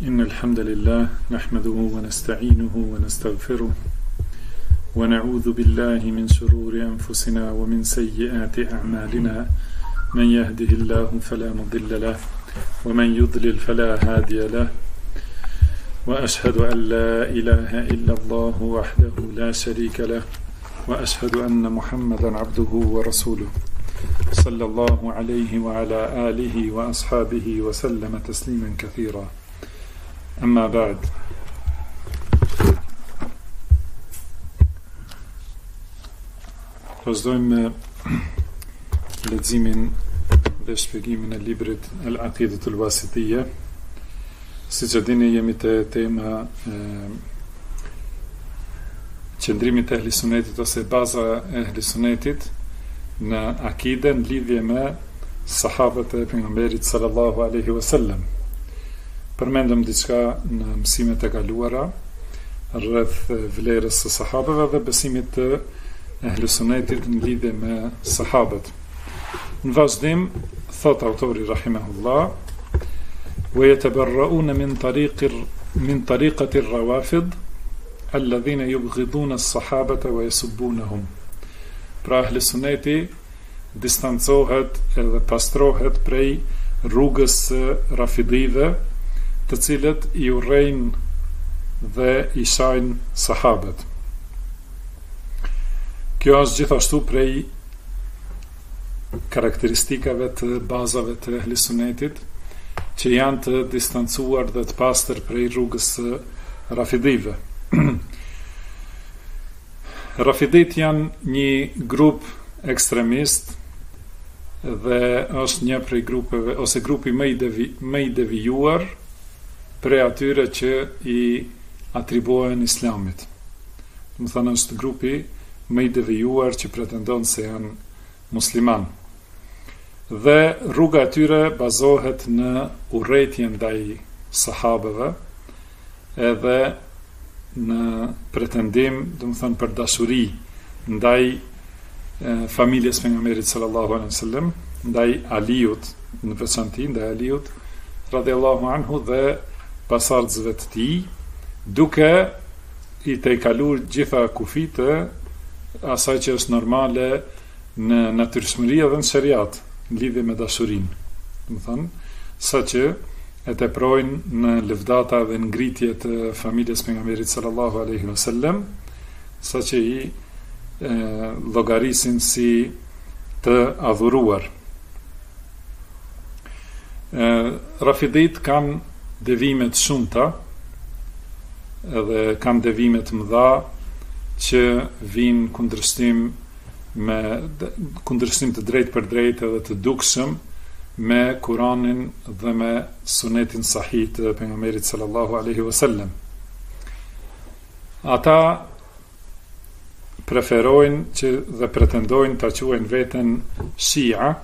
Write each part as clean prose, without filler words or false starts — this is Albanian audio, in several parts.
إن الحمد لله نحمده ونستعينه ونستغفره ونعوذ بالله من شرور أنفسنا ومن سيئات أعمالنا من يهده الله فلا مضل له ومن يضلل فلا هادي له وأشهد أن لا إله إلا الله وحده لا شريك له وأشهد أن محمدا عبده ورسوله صلى الله عليه وعلى آله وأصحابه وسلم تسليما كثيرا أما بعد. Vazhdojmë me leximin dhe shpjegimin e librit Al-Aqidatul Wasitiyya. Siç e dini, jemi te tema qëndrimit e Ehlisunetit ose baza e Ehlisunetit në akide në lidhje me sahabët e pejgamberit sallallahu alaihi wasallam. Përmendëm diçka në mësimet e kaluara rreth vlerës së sahabëve dhe besimit të Ehlusunetit në lidhje me sahabët. Në vazhdim, thot autori rahimahullah: "Wa yatabarra'una min tariqati ar-rawafid alladhina yubghiduna as-sahabata wa yasubbunahum." Pra Ehlusuneti distancohet edhe pastrohet prej rrugës së rafidive, të cilët i urrejnë dhe i shajnë sahabët. Kjo është gjithashtu prej karakteristikave të bazave të Ehlisunetit, që janë të distancuar dhe të pastër prej rrugës së rafidive. Rafidit janë një grup ekstremist dhe është një prej grupeve ose grupi më i devijuar prej atyre që i atribuohen Islamit. Do të thonë është grupi më i devijuar që pretendon se janë musliman. Dhe rruga e tyre bazohet në urrëtie ndaj sahabëve, edhe në pretendim, do të thonë për dashuri ndaj familjes pejgamberit sallallahu alaihi wasallam, ndaj Aliut, në veçantë ndaj Aliut radhiyallahu anhu dhe pasardhësve të tij, duke i tejkaluar gjitha kufite asaj që është normale në natyrshmëri dhe në shariat në lidhje me dashurinë. Do të thonë, saqë e teprojnë në lëvdata dhe në ngritje të familjes pejgamberit sallallahu alaihi wasallam, saqë i llogarisin si të adhuruar. Rafidit kanë devimet shumëta, edhe kanë devimet mëdha që vinë kundërshtim të drejtë për drejtë edhe të dukshëm me Kur'anin dhe me Sunetin sahih të pejgamberit sallallahu alaihi wasallam. Ata preferojnë dhe pretendojnë ta quajnë veten Shia,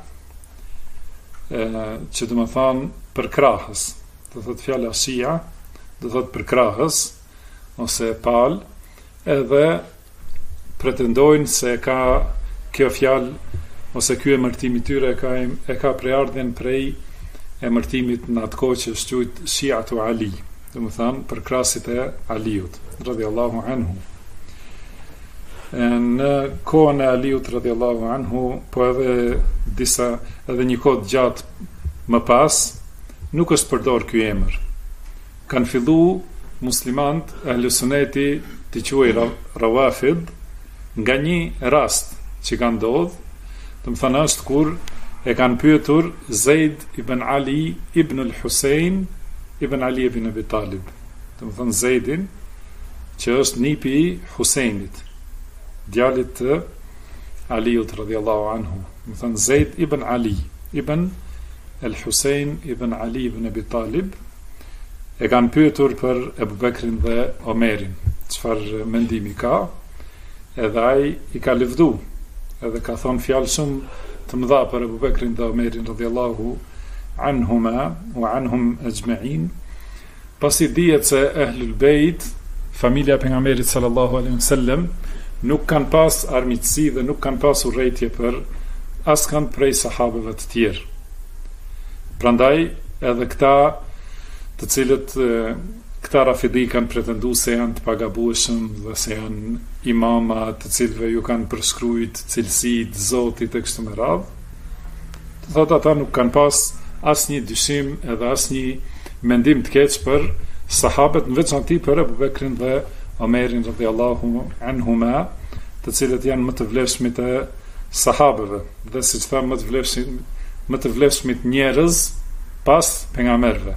që do të thonë për krahës. Do thot fjala Shia, do thot për krahës ose pal, edhe pretendojnë se ka kjo fjalë ose ky emërtim i tyre e ka preardhjen prej emërtimit në atë kohë që është quajtur Shiatu Ali, do të thonë për krahasit e Aliut radhiyallahu anhu. Në kohën e Aliut radhiyallahu anhu, po edhe një kohë gjatë më pas, nuk është përdor ky emër. Kanë fillu muslimant Ehlusuneti të quajnë Rawafid nga një rast që ka ndodhur, do të thonë është kur e kanë pyetur Zeid ibn Ali ibn al-Husayn ibn Ali ibn Abi Talib. Do të thonë Zeidin, që është nipi i Husajnit, djalit të Aliut radhiyallahu anhu. Do të thonë Zeid ibn Ali ibn al-Husayn ibn Ali ibn Abi Talib, e kanë pyetur për Ebu Bekrin dhe Omerin, çfarë mendimi ka, edhe ai i ka lëvdu, edhe ka thonë fjalë shumë të mëdha për Ebu Bekrin dhe Omerin radhiyallahu anhuma wa anhum ajma'in. Pasi dihet se Ehlul Bejt, familja e pejgamberit sallallahu alaihi wasallam, nuk kanë pas armiqësi dhe nuk kanë pas urrëtie për askënd prej sahabëve të tjerë. Prandaj edhe këta të cilët këta rafidi kanë pretendu se janë të pagabueshëm dhe se janë imama të cilëve ju kanë përshkruajt cilësitë Zotit e kështu me radhë. Të thotë ata nuk kanë pas asnjë dyshim edhe asnjë mendim të keq për sahabët, në veçanti për Abu Bekrin dhe Omerin radhiyallahu anhuma, të cilët janë më të vlefshmit e sahabëve, dhe siç thamë më të vlefshmit njerëz pas pejgamberëve.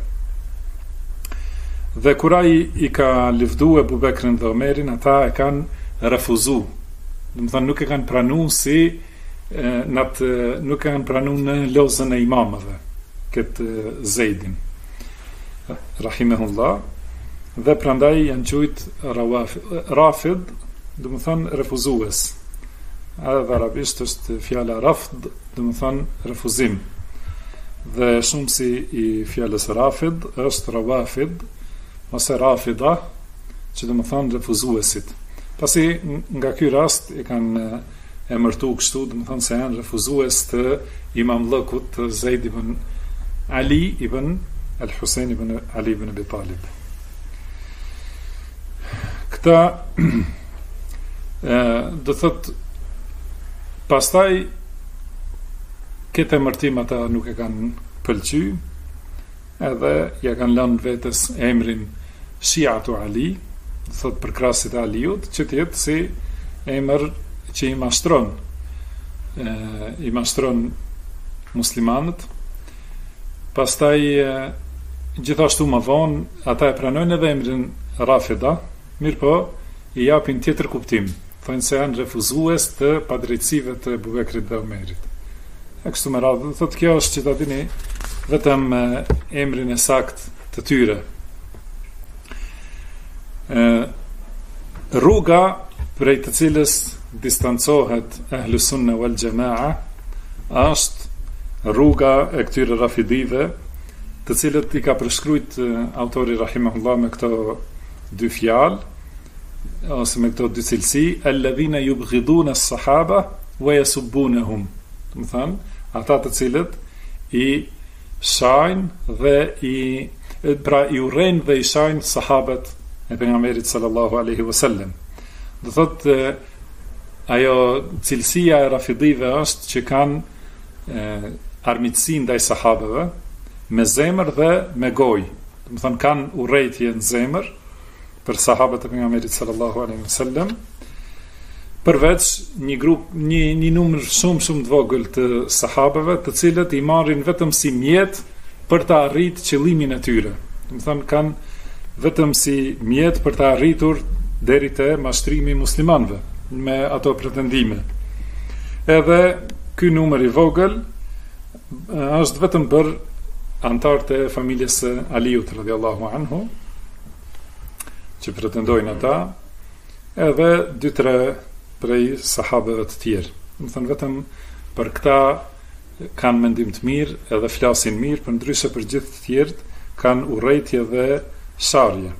Dhe kur ai i ka lëvdu Abu Bekrin dhe Omerin, ata e kanë refuzu. Do të thonë nuk e kanë pranuar si nuk e kanë pranuar në lozën e imamëve këtë Zeidin rahimahullah, dhe prandaj janë quajtur Rafid, do të thonë refuzues. Edhe arabisht është fjala rafd, do të thonë refuzim. Dhe shumësi i fjalës Rafid është Rawafid ose Rafida, që do të thonë refuzuesit. Pasi nga ky rast e kanë emërtuar kështu, do të thonë se janë refuzues të imamllëkut të Zeid ibn Ali ibn al-Husayn ibn Ali ibn Abi Talib. Këta do thotë pastaj këtë emërtim ata nuk e kanë pëlqy, edhe ja kanë lënë vetes emrin Shiatu Ali, do thotë për krasit e Aliut, që të jetë si emër që i mashtron muslimanët. Pastaj gjithashtu më vonë ata e pranojnë edhe emrin Rafida, mirë po i japin tjetër kuptim, thonë se janë refuzues të padrejtësive të Abu Bekrit dhe Omerit. E kështu me radhë, thotë kjo është që ta dini vetëm emrin e sakt të tyre. Rruga prej të cilës distancohet Ahlus Sunna wal Jamaa është rruga e këtyre rafidive, të cilët i ka përshkruajt autori rahimahullah me këto dy fjalë, ose me këto dy cilësi, alladhina yubghiduna as-sahaba wa yasubbunahum. Do të thonë, ata të cilët i shajnë dhe i urrejnë dhe i shajnë sahabët e pejgamberit sallallahu alaihi wasallam. Do thotë ajo cilësia e rafidive është që kanë armiqësi ndaj sahabëve me zemër dhe me gojë. Do të thonë kanë urrejtje në zemër për sahabët e pejgamberit sallallahu alaihi wasallam, përveç një numër shumë të vogël të sahabëve, të cilët i marrin vetëm si mjet për të arritur qëllimin e tyre. Do të thonë kanë vetëm si mjet për të arritur deri te mashtrimi i muslimanëve me ato pretendime. Edhe ky numër i vogël është vetëm për antarët e familjes së Aliut radhiyallahu anhu, që pretendojnë ata, edhe 2-3 prej sahabëve të tjerë. Do të thonë vetëm për këta kanë mendim të mirë edhe flasin mirë, për ndryshe për gjithë të tjerët kanë urrejtje dhe sharje.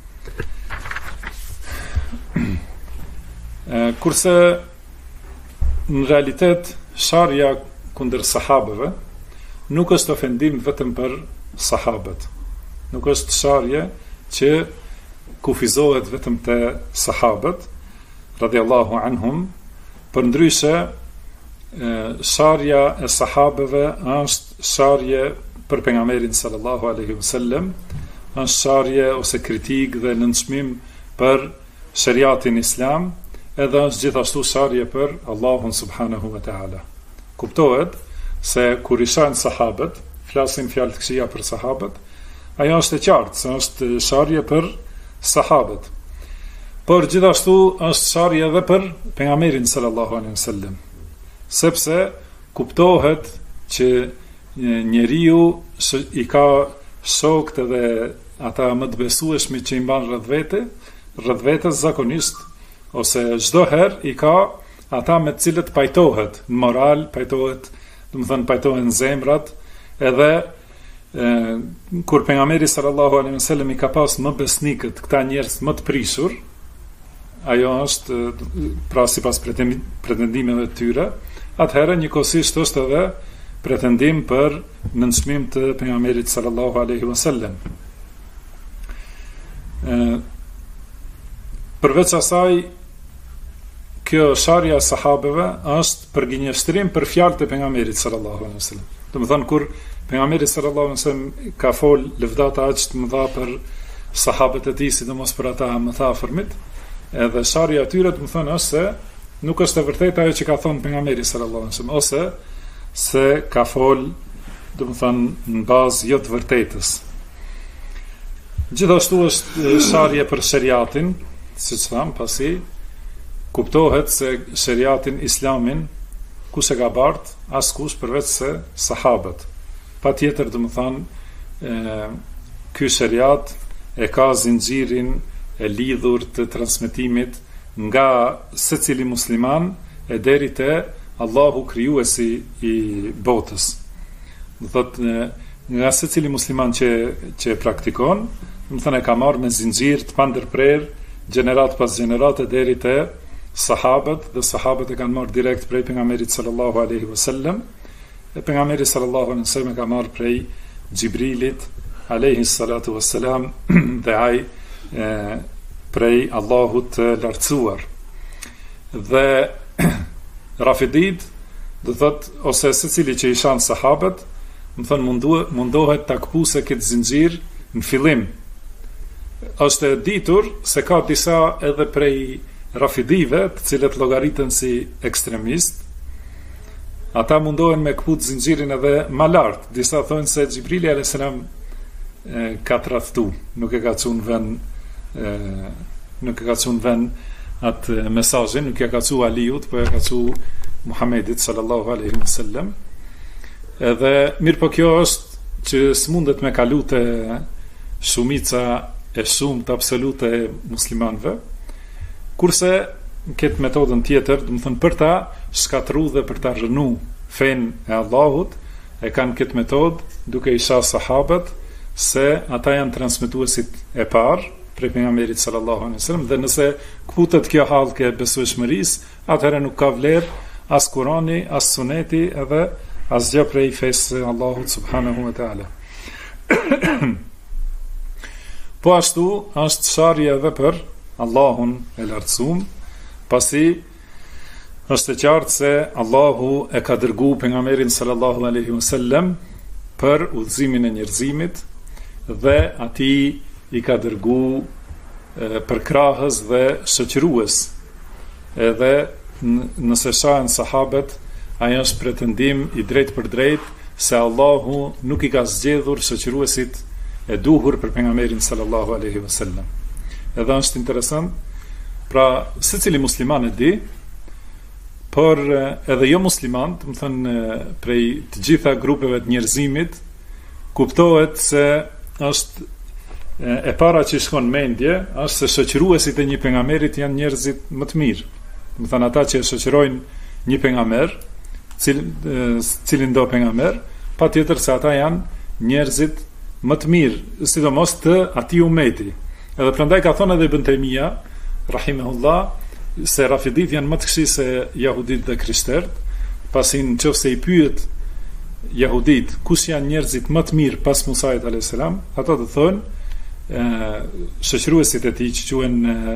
Kurse në realitet sharja kundër sahabëve nuk është ofendim vetëm për sahabët. Nuk është sharje që kufizohet vetëm te sahabët radhiyallahu anhum, për ndryshe sharja e sahabëve është sharje për pejgamberin sallallahu alaihi wasallam, është sharje ose kritik dhe nënçmim për shariatin islam, edhe është gjithashtu sharje për Allahun subhanahu wa taala. Kuptohet se kur i shajnë sahabët, flasin fjalë të këqija për sahabët, ajo është e qartë se është sharje për sahabët. Por gjithashtu është sharje edhe për pejgamberin sallallahu alaihi wasallam, sepse kuptohet që njeriu i ka shokët edhe ata më të besueshmi që i mban rreth vetes zakonisht, ose çdo herë i ka ata me të cilët pajtohet në moral, pajtohet, do të thënë pajtohen zemrat, edhe kur pejgamberi sallallahu alaihi wasallam i ka pas më besnikët, këta njerëz më të prishur, ajo është pra sipas pretendimeve të tyre, atëherë njëkohësisht është edhe pretendim për nënçmim të pejgamberit sallallahu alaihi wasallam. Përveç asaj, kjo sharja e sahabeve është përgjinjështrim për fjalët e pejgamberit sallallahu alaihi wasallam. Domethënë kur pejgamberi sallallahu alaihi wasallam ka fol lëvdata aq të mëdha për sahabët e tij, sidomos për ata më të afërmit, edhe sharja e tyre domethënë është se nuk është e vërtetë ajo që ka thënë pejgamberi sallallahu alaihi wasallam, ose se ka fol domethënë në bazë jo të vërtetës. Gjithashtu është sharje për shariatin, siç tham, pasi kuptohet se shariatin islamin kush e ka bart, askush përveç se sahabët. Patjetër domethënë ky shariat e ka zinxhirin e lidhur të transmetimit nga secili musliman e deri te Allahu krijuesi i botës. Do thotë nga secili musliman që praktikon, domethënë e ka marrë me zinxhir të pandërprer, gjenerat pas gjenerate deri te sahabët, dhe sahabët e kanë marrë direkt prej pejgamberit sallallahu alaihi wasallam, e pejgamberi sallallahu alaihi wasallam e ka marrë prej Xhibrilit alaihi salatu wassalam dhe ai prej Allahut të lartësuar. Dhe Rafidit, do thot, ose secili që i shan sahabët, më thënë mundohet ta kapuse këtë zinxhir në fillim. Është e ditur se ka disa edhe prej Rafidive, të cilët llogariten si ekstremist. Ata mundohen me kaput zinxhirin edhe më lart. Disa thonë se Xhibrili alayhis salam ka tradhtu, nuk e ka çuar vend atë mesazhin, nuk e ka çuar Aliut, po e ka çuar Muhamedit sallallahu alaihi wasallam. Edhe mirë, po kjo është që s'mundet me kalute shumica e shumë të absolute e muslimanëve, kurse këtë metodën tjetër, do të thënë për ta shkatru dhe për ta rënu fen e Allahut, e kanë këtë metodë duke i shah sahabët se ata janë transmetuesit e parë prej pejgamberit sallallahu alaihi wasallam, dhe nëse kputet kjo hallke e besueshmërisë, atëherë nuk ka vlerë as Kurani, as Suneti, edhe asgjë prej fesë Allahut subhanahu wa taala. Po ashtu është sharje edhe për Allahun e lartësuar, pasi është e qartë se Allahu e ka dërguar pejgamberin sallallahu alaihi wasallam për udhëzimin e njerëzimit, dhe atij i ka dërguar për krahës dhe shoqërues. Edhe nëse shahen sahabët, ai është pretendim i drejt për drejt se Allahu nuk i ka zgjedhur shoqëruesit e duhur për pejgamberin sallallahu alaihi wasallam. Edhe është interesant, pra secili musliman e di, por edhe jo musliman, do të thënë prej të gjitha grupeve të njerëzimit, kuptohet se është e para që shkon mendje, është se shoqëruesit e një pejgamberit janë njerëzit më të mirë. Do të thënë ata që shoqërojnë një pejgamber, cilin do pejgamber, patjetër se ata janë njerëzit më të mirë, sidomos të atij ummeti. Edhe prandaj ka thonë edhe Ibn Taymija rahimahullah se Rafidit janë më të këqij se jahudit dhe krishterët, pasi nëse i pyet jahudit kush janë njerëzit më të mirë pas Musait alayhis salam, ata do thonë shoqëruesit e tij që quhen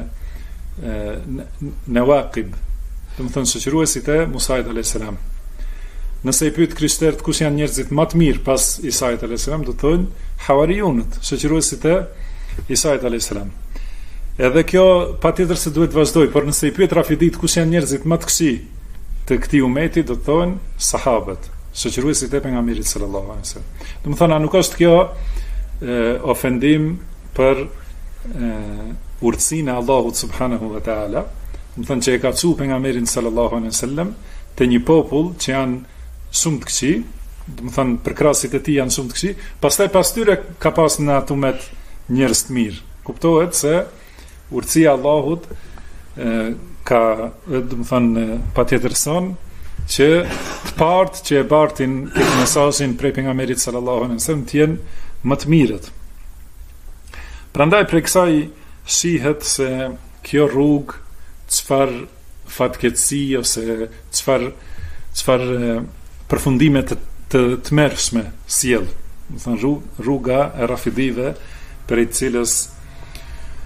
nawaqib, do të thonë shoqëruesit e Musait alayhis salam. Nëse i pyet krishterët kush janë njerëzit më të mirë pas Isait alayhis salam, do thonë hawarionët, shoqëruesit e Isait alayhis salam. Edhe kjo patjetër se duhet vazhdoj, por nëse i pyet Rafidit kush janë njerëzit më të këqij të këtij umeti, do thonë sahabët, shoqëruesit e pejgamberit sallallahu alaihi wasallam. Do të thonë, nuk është kjo ofendim për urtësinë e Allahut subhanahu wa taala, do të thonë që e ka thënë pejgamberin sallallahu alaihi wasallam te një popull që janë shumë të këqij, do të thonë përkrasit e tij janë shumë të këqij, pastaj pas tyre ka pas në atë umet njerëz të mirë. Kuptohet se urtësia e Allahut ka, do të thonë, patjetër son që të partë që e bartin këtë mesazhin prej pejgamberit sallallahu alaihi wasallam të jenë më të mirët. Prandaj prej kësaj shihet se kjo rrugë çfarë fatkeqësi ose çfarë përfundime të tmerrshme sjell. Do të thonë rruga e Rafidive, për i cilës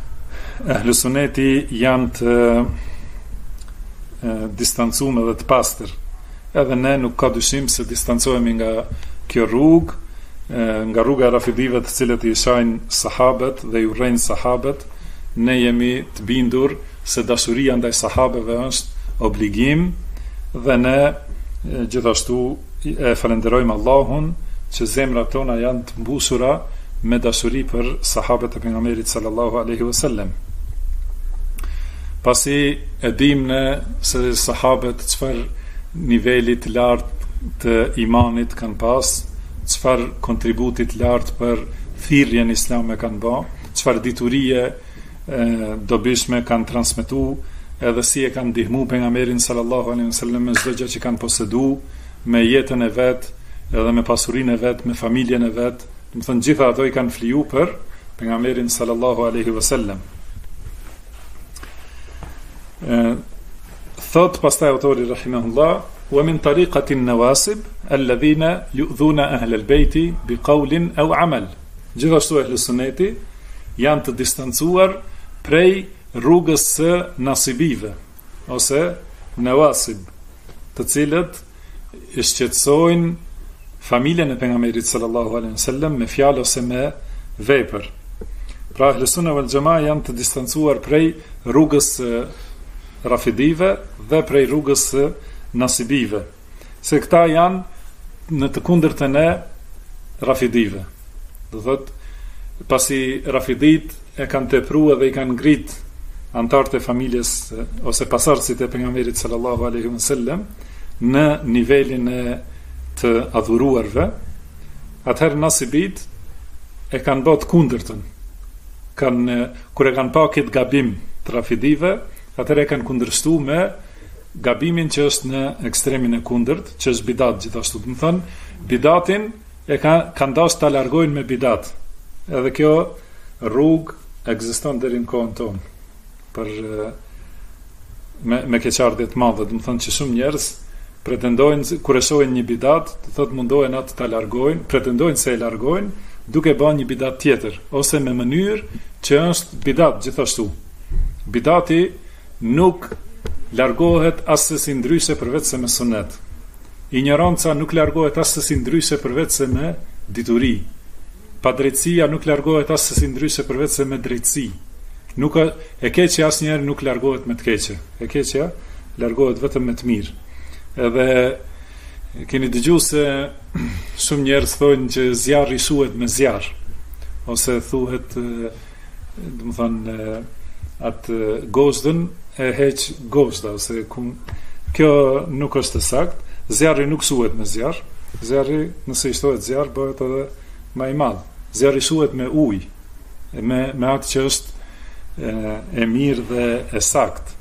ehlu suneti janë të distancuar dhe të pastër. Edhe ne nuk ka dyshim se distancohemi nga kjo rrugë, nga rruga e rafidive të cilët i shajnë sahabët dhe i urrejnë sahabët. Ne jemi të bindur se dashuria ndaj sahabeve është obligim dhe ne gjithashtu e falenderojmë Allahun që zemrat tona janë të mbushura me dashuri për sahabët e pejgamberit sallallahu alaihi wasallam. Pasi e dim ne se sahabët çfarë niveli të lartë të imanit kanë pas, çfarë kontributi të lartë për thirrjen islame kanë bë, çfarë diturie dobishme kanë transmetu, edhe si e kanë ndihmu pejgamberin sallallahu alaihi wasallam me çdo gjë që kanë posedu, me jetën e vet, edhe me pasurinë e vet, me familjen e vet. Do të thënë gjitha ato i kanë fliju për pejgamberin sallallahu alaihi wasallam. Thot pastaj autori rahimahullah: wa min tariqati an-nawasib alladhina yu'dhuna ahla al-bayti biqawlin aw 'amal. Gjithashtu ehli sunneti janë të distancuar prej rrugës së nasibive ose nawasib, të cilët i shqetësojnë familjen e pejgamberit sallallahu alaihi wasallam me fjalë ose me vepër. Pra ehli sunna wal jamaa janë të distancuar prej rrugës së rafidive dhe prej rrugës së nasibive, se këta janë në të kundërtën e rafidive. Do thot, pasi rafidit e kanë tepruar dhe i kanë ngrit antarët e familjes ose pasardhësit e pejgamberit sallallahu alaihi wasallam në nivelin e të adhuruarve, atëherë nasibit e kanë bërë të kundërtën. Kur e kanë pa këtë gabim të rafidive, atëherë e kanë kundërshtu me gabimin që është në ekstremin e kundërt, që është bidat gjithashtu. Do të thënë, bidatin e kanë dashur ta largojnë me bidat. Edhe kjo rrugë ekziston deri në kohën tonë për me keqardhje të madhe. Do të thënë që shumë njerëz pretendojnë kur e shohin një bidat, do thotë mundohen atë ta largojnë, pretendojnë se e largojnë duke bërë një bidat tjetër ose me mënyrë që është bidat gjithashtu. Bidati nuk largohet asesi ndryshe përveç se me sunet. Ignoranca nuk largohet asesi ndryshe përveç se me dituri. Padrejtësia nuk largohet asesi ndryshe përveç se me drejtësi. E keqja asnjëherë nuk largohet me të keqe. E keqja largohet vetëm me të mirë. Edhe keni dëgjuar se shumë njerëz thonë që zjarri shuhet me zjarr, ose thuhet, do të thonë, atë goshtën e heq goshta, ose kjo nuk është e saktë. Zjarri nuk shuhet me zjarr. Zjarri, nëse i shtohet zjarr, bëhet edhe më i madh. Zjarri shuhet me ujë, me atë që është e mirë dhe e saktë.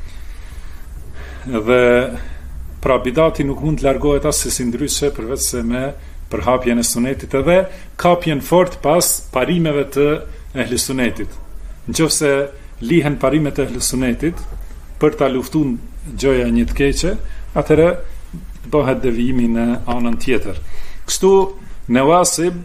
Dhe pra bidati nuk mund të largohet asesi ndryshe përveç se me përhapjen e sunetit edhe kapjen fort pas parimeve të ehli sunetit. Nëse lihen parimet e ehli sunetit për ta luftuar gjëja një të keqe, atëherë bëhet devijimi në anën tjetër. Kështu nawasib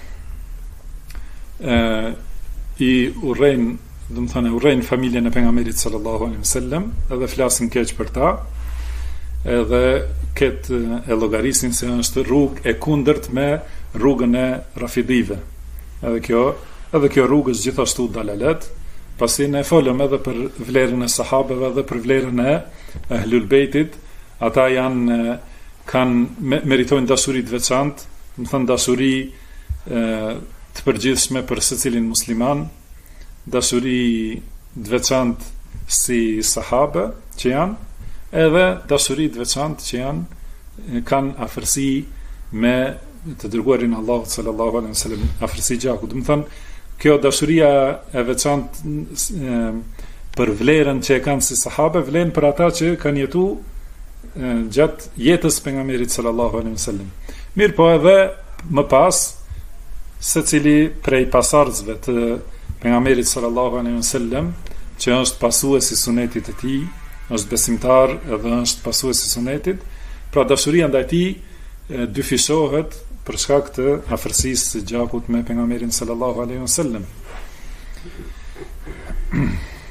i urrejnë, do të thonë, urrejnë familjen e pejgamberit sallallahu alaihi wasallam, edhe flasin keq për ta, edhe këtë e llogarisin se është rrugë e kundërt me rrugën e rafidive. Edhe kjo rrugë është gjithashtu dalalet, pasi ne folëm edhe për vlerën e sahabeve dhe për vlerën e Ahlul Bejtit. Ata meritojnë dashuri të veçantë, do të thënë dashuri të përgjithshme për secilin musliman, dashuri të veçantë si sahabe që janë, edhe dashuri të veçantë që kanë afërsi me të dërguarin Allahu sallallahu alaihi wasallam, afërsi gjaku. Do të thënë, kjo dashuria e veçantë për vlerën që e kanë si sahabe, vlen për ata që kanë jetuar gjatë jetës pejgamberit sallallahu alaihi wasallam. Mirë po edhe më pas, secili prej pasardhësve të pejgamberit sallallahu alaihi wasallam, që është pasuesi i sunetit të tij, është besimtar edhe është pasuesi i sunetit, pra dashuria ndaj tij dyfishohet për shkak të afërsisë së gjakut me pejgamberin sallallahu alaihi wasallam.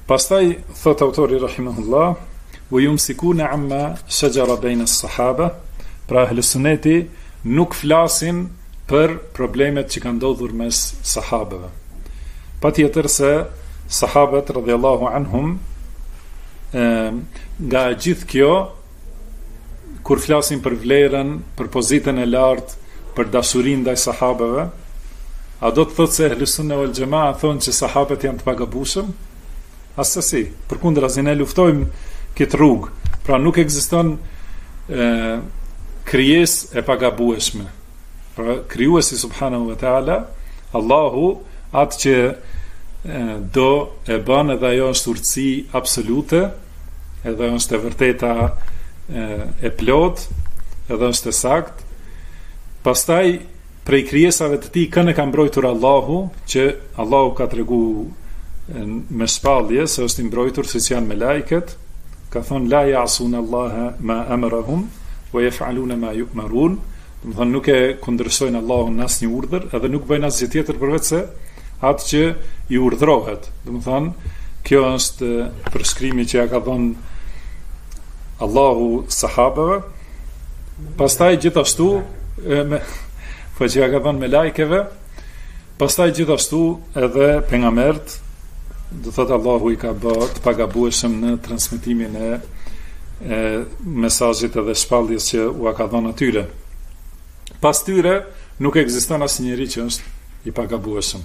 Pastaj thot autori rahimahullah, wa yumsikuna amma shajara baina as-sahaba, pra ahlus sunneti nuk flasin për problemet që kanë ndodhur mes sahabëve. Patjetër se sahabët radhiyallahu anhum nga gjithë kjo, kur flasin për vlerën, për pozitën e lartë, për dashurinë ndaj sahabëve, a do të thotë se ahlus sunna wal jamaa thonë që sahabët janë të pagabueshëm? Asesi, përkundrazi ne luftojmë këtë rrugë. Pra nuk ekziston krijesë e pagabueshme. Pra krijuesi subhanahu wa taala, Allahu, atë që do e bën, edhe ajo është urtësi absolute, edhe është e vërteta e plot, edhe është e sakt. Pastaj prej krijesave të tij kënë ka mbrojtur Allahu, që Allahu ka tregu me shpallje se është i mbrojtur siç janë me lajket, ka thonë la ya'sun Allaha ma amarahum wa yaf'aluna ma yu'marun. Do të thonë nuk e kundërshtojnë Allahun në asnjë urdhër, edhe nuk bëjnë asgjë tjetër përveç se atë që i urdhrohet. Do të thonë kjo është përshkrimi që ja ka dhënë Allahu sahabëve. Pastaj gjithashtu po që ja ka dhënë me lajkeve, pastaj gjithashtu edhe pejgamberët, do thotë Allahu i ka bërë të pagabueshëm në transmetimin e mesazhit edhe shpalljes që u ka dhënë atyre. Pas tyre nuk ekziston asnjëri që është i pagabueshëm.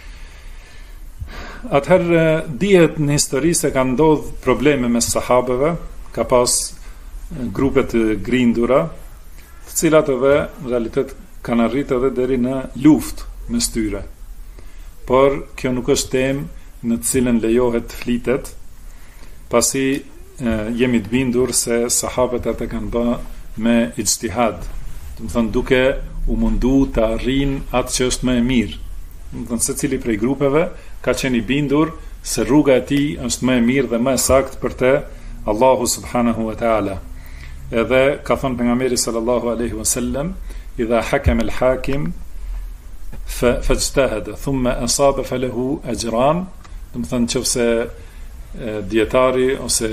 Atëherë dihet në histori se kanë ndodhur probleme mes sahabëve, ka pas grupe të grindura, të cilat edhe në realitet kanë arritur edhe deri në luftë mes tyre. Por kjo nuk është temë në të cilën lejohet të flitet, pasi jemi të bindur se sahabët atë kanë bërë me ijtihad, do të thonë duke u mundu të arrijnë atë që është më e mirë. Do të thonë secili prej grupeve ka qenë i bindur se rruga e tij është më e mirë dhe më e saktë për te Allahu subhanahu wa taala. Edhe ka thënë pejgamberi sallallahu alaihi wasallam, idha hakama al-hakim fajtahada thumma asaba falahu ajran. Do të thënë nëse dietari ose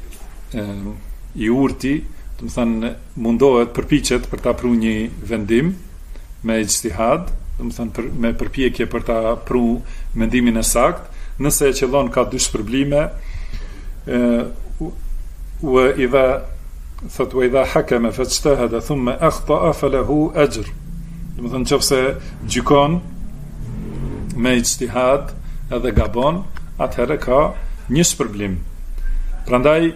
i urti, do të thënë mundohet, përpiqet për ta pru një vendim me ijtihad, do të thënë me përpjekje për ta pru mendimin e saktë, nëse e qëllon ka dy shpërblime, wa idha hakama fajtahada thumma akhta'a falahu ajr. Do të thënë nëse gjykon me ijtihad edhe gabon, atëherë ka një shpërblim. Prandaj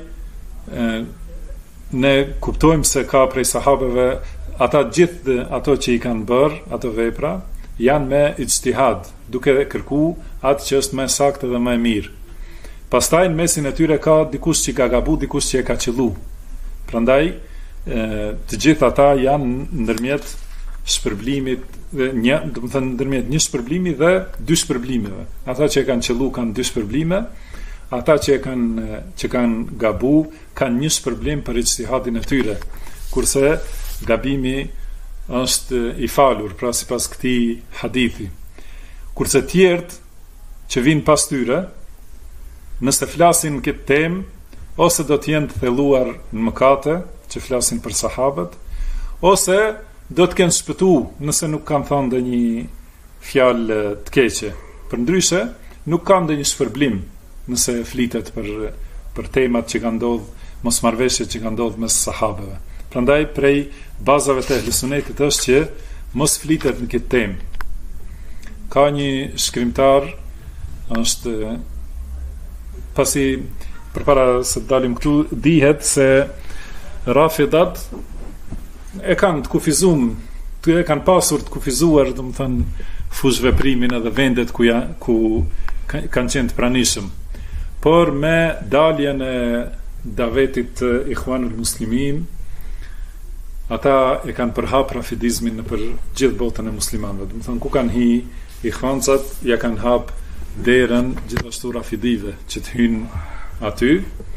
ne kuptojmë se ka prej sahabeve ata gjithë ato që i kanë bërë ato vepra janë me ijtihad, duke kërku atë që është më saktë dhe më e mirë. Pastaj në mesin e tyre ka dikush që ka gabu, dikush që e ka qëllu. Prandaj të gjithë ata janë ndërmjet shpërblimit, do të thënë ndërmjet një shpërblimi dhe dy shpërblimeve. Ata që e kanë qellu kanë dy shpërblime, ata që kanë gabu kanë një shpërblim për ijtihadin e tyre, kurse gabimi është i falur, pra sipas këtij hadithi. Kurse tjerët që vinë pas tyre, nëse flasin këtë temë, ose do të jenë të thelluar në mëkate, që flasin për sahabët, ose do të kenë shpëtu nëse nuk kanë thënë ndonjë fjalë të keqe. Përndryshe, nuk kanë ndonjë shpërblim nëse flitet për temat që kanë ndodhur, mosmarrveshjet që kanë ndodhur mes sahabëve. Prandaj prej bazave të ehli sunetit është që mos flitet në këtë temë. Ka një shkrimtar, është pasi përpara se të dalim këtu, dihet se Rafidat e kanë të kufizum, e kanë pasur të kufizuar, do të thënë, fushveprimin edhe vendet ku kanë qenë të pranishëm. Por me daljen e davetit Ikhwanul Muslimin, ata e kanë përhap rafidizmin në për gjithë botën e muslimanëve. Do të thënë, ku kanë hi Ikhwancat, ja kanë hap derën gjithashtu rafidive që të hynë aty.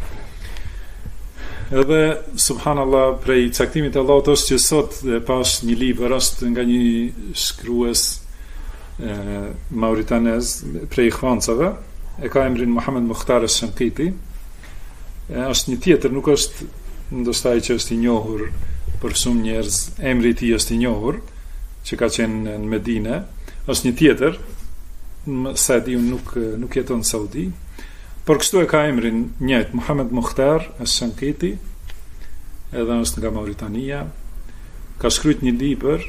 Edhe subhanallahu, prej caktimit e Allahut është që sot pash një libër, është nga një shkrues mauritanez prej Ikhwancave, e ka emrin Muhammed Mukhtar Shankiti. Është një tjetër, nuk është ndoshta ai që është i njohur për shumë njerëz, emri i tij është i njohur, që ka qenë në Medinë, është një tjetër, sa di unë nuk jeton në Saudi, por kështu e ka emrin njëjtë, Muhammed Mukhtar Shankiti, edhe është nga Mauritania, ka shkruajtur një libër,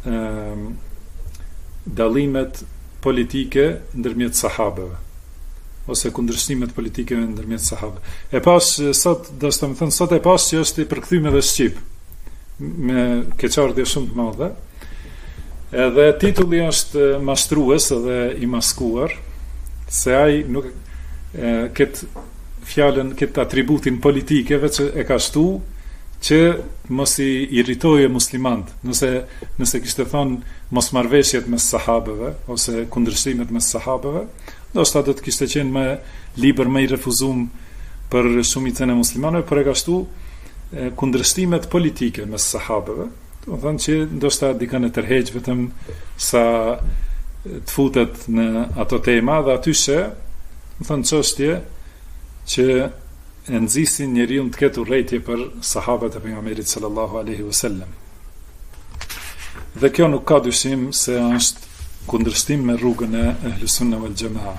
dallimet politike ndërmjet sahabeve, ose kundërshtimet politike ndërmjet sahabeve. E pas sot, do të them sot e pas që është i përkthyer edhe shqip, me keqardhje shumë të madhe. Edhe titulli është mashtrues edhe i maskuar, se ai nuk këtë fjalën, këtë atributin politike veç e ka shtu që mos i irritoje muslimant. Nëse kishte thonë mosmarrveshjet mes sahabeve ose kundërshtimet mes sahabeve, ndoshta do të kishte qenë më libër, më i refuzuar për shumicën e muslimanëve, por e ka shtu kundërshtimet politike mes sahabeve. Do të thonë që ndoshta dikën e tërheq vetëm sa të futet në ato tema dhe atyshe, do të thonë çështje që e nxisin njeriu të ketë urrejtje për sahabët e pejgamberit sallallahu alaihi wasallam. Dhe kjo nuk ka dyshim se është kundërshtim me rrugën e Ahlus Sunna wal Jamaa.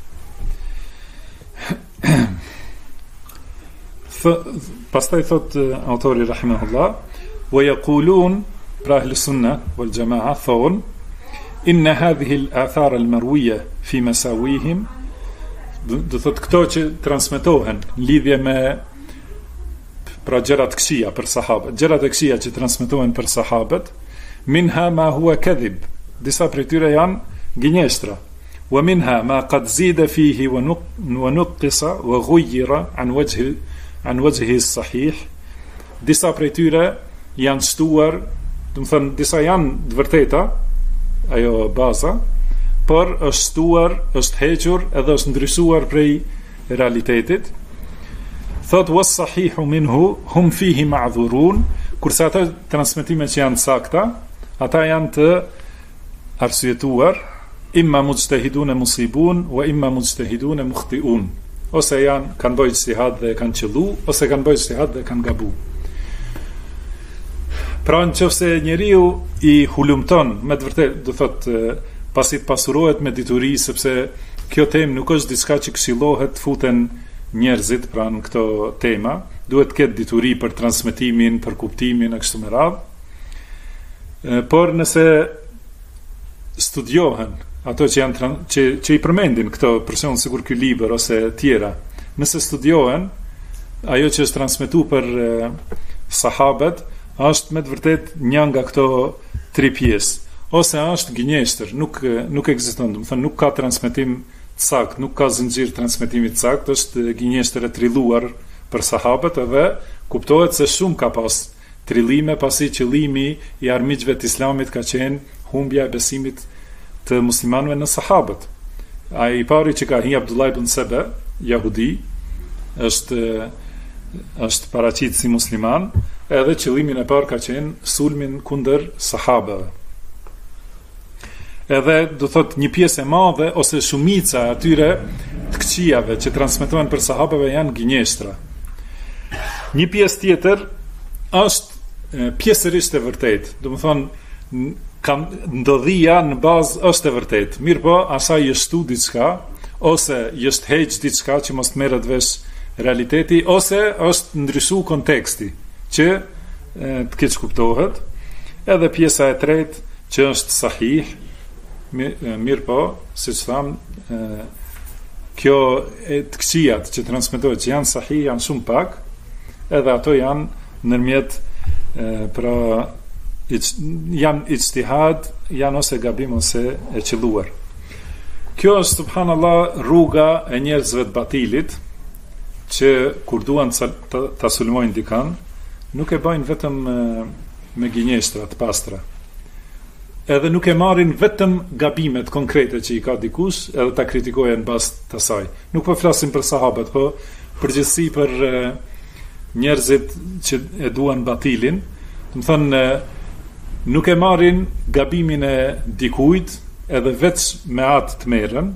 Pastaj thot autori rahimahullah, wa yaqulun, pra Ahlus Sunna wal Jamaa thon, inna hadhihi al-athar al-marwiya fi masawihim, do thot këto që transmetohen në lidhje me pra gjërat këqija për sahabët, gjërat e këqija që transmetohen për sahabët, minha ma huwa kadhib, disa prej tyre janë gënjeshtra, wa minha ma qad zida fihi wa nuqisa wa ghayyira an wajhi as-sahih, disa prej tyre janë shtuar, do të thënë disa janë të vërteta, ajo baza, por është shtuar, është hequr edhe është ndryshuar prej realitetit. Thot was sahihu minhu hum fihi ma'dhurun, kurse ata transmetime që janë sakta, ata janë të arsyetuar, imma mujtahidun musibun wa imma mujtahidun mukhtiun, ose kanë bërë ijtihad dhe kanë qellu, ose kanë bërë ijtihad dhe kanë gabu. Pra nëse njeriu i hulumton, me të vërtetë do thotë pasi të pasurohet me dituri, sepse kjo temë nuk është diçka që këshillohet futen njerëzit pra në këto tema, duhet të ketë dituri për transmetimin, për kuptimin e kështu me radhë. Por nëse studiohen ato që i përmendin këto, për shembull sikur ky libër ose tjera, nëse studiohen ajo që është transmetuar për sahabët, është me të vërtetë një nga këto tri pjesë. Ose është gënjeshtër, nuk ekziston, do të thënë nuk ka transmetim të saktë, nuk ka zinxhir transmetimi të saktë, është gënjeshtër e trilluar për sahabët, edhe kuptohet se shumë ka pas trillime, pasi qëllimi i armiqve të Islamit ka qenë humbja e besimit të muslimanëve në sahabët. Ai i pari që ka hi Abdullah ibn Saba, jahudi, është paraqitur si musliman, edhe qëllimin e parë ka qenë sulmin kundër sahabëve. Edhe do thot një pjesë e madhe ose shumica atyre të këqijave që transmetohen për sahabëve janë gënjeshtra. Një pjesë tjetër është pjesërisht e vërtetë. Do të thonë ndodhia në bazë është e vërtetë. Mirë po, asaj është shtu diçka ose është heq diçka që mos merret vesh realiteti, ose është ndryshu konteksti që të keq kuptohet. Edhe pjesa e tretë që është sahih, mirë po, si që thamë, kjo të këqijat që transmetohet që janë sahih, janë shumë pak, edhe ato janë nërmjet, pra, janë ijtihad, janë ose gabim ose e qelluar. Kjo është, subhanallah, rruga e njerëzve të batilit, që kur duan të sulmojnë dikan, nuk e bajnë vetëm me gënjeshtra të pastra, edhe nuk e marrin vetëm gabimet konkrete që i ka dikush, edhe ta kritikojnë në bazë të saj. Nuk po flasim për sahabët, po përgjithësi për njerëzit që e duan batilin, do të thonë nuk e marrin gabimin e dikujt, edhe veç me atë të merren,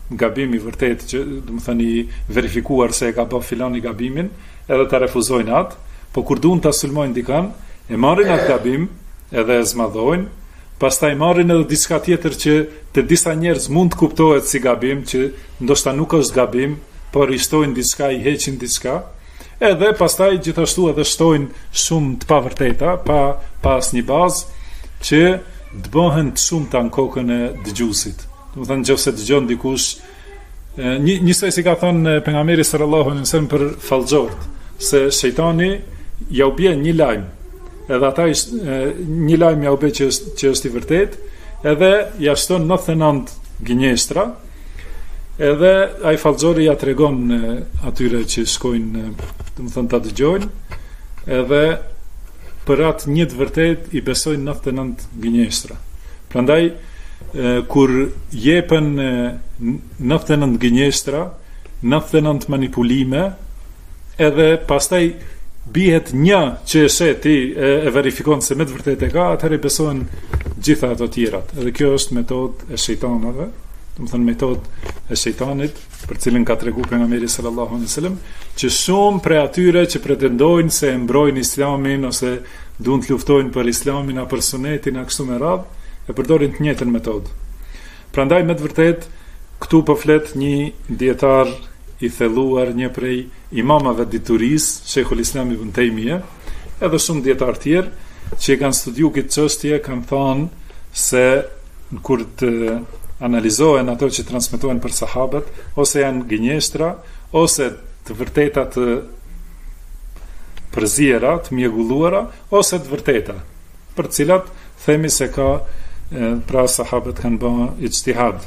gabim I vërtet që do të thënë I verifikuar se e ka bërë filani gabimin, edhe ta refuzojnë atë, po kur duan ta sulmojnë dikan, e marrin atë gabim, edhe e zmadhojnë, pastaj marrin edhe diçka tjetër që te disa njerëz mund të kuptohet si gabim, që ndoshta nuk është gabim, por I shtojnë diçka, I heqin diçka, edhe pastaj gjithashtu edhe shtojnë shumë të pavërteta, pa asnjë bazë, që të bëhen të shumta në kokën e dëgjuesit. Do të thënë nëse dëgjon dikush, njësoj si ka thënë pejgamberi sallallahu alaihi wasallam për fallxhort, se shejtani ja u bie një lajm, edhe ata një lajm ja u bie që është I vërtet, edhe ja shton 99 gënjeshtra, edhe ai fallxhori ja tregon atyre që shkojnë, do të thënë ta dëgjojnë, edhe për atë një të vërtet I besojnë 99 gënjeshtra. Prandaj kur jepen 99 gënjeshtra, 99 manipulime, edhe pastaj bihet një që e sheti e verifikon se me të vërtet e ka, atëherë besohen gjitha ato tjerat. Edhe kjo është metodë e shejtanëve, do të thënë metodë e shejtanit, për cilën ka tregu pejgamberi sallallahu alaihi wasallam, që shumë prej atyre që pretendojnë se e mbrojnë Islamin ose duan të luftojnë për Islamin apo për sunetin a kështu me radhë, e përdorin të njëjtën metodë. Prandaj me të vërtet këtu po flet një dietar I thelluar, një prej imamave diturisë, Sheikhul Islam Ibn Taymija, edhe shumë dietar tjerë që kanë studiuar këtë çështje, kanë thënë se kur të analizohen ato që transmetohen për sahabët, ose janë gënjeshtra, ose të vërteta të përziera, të mjegulluara, ose të vërteta, për të cilat themi se ka pra sahabët kanë bërë ijtihad.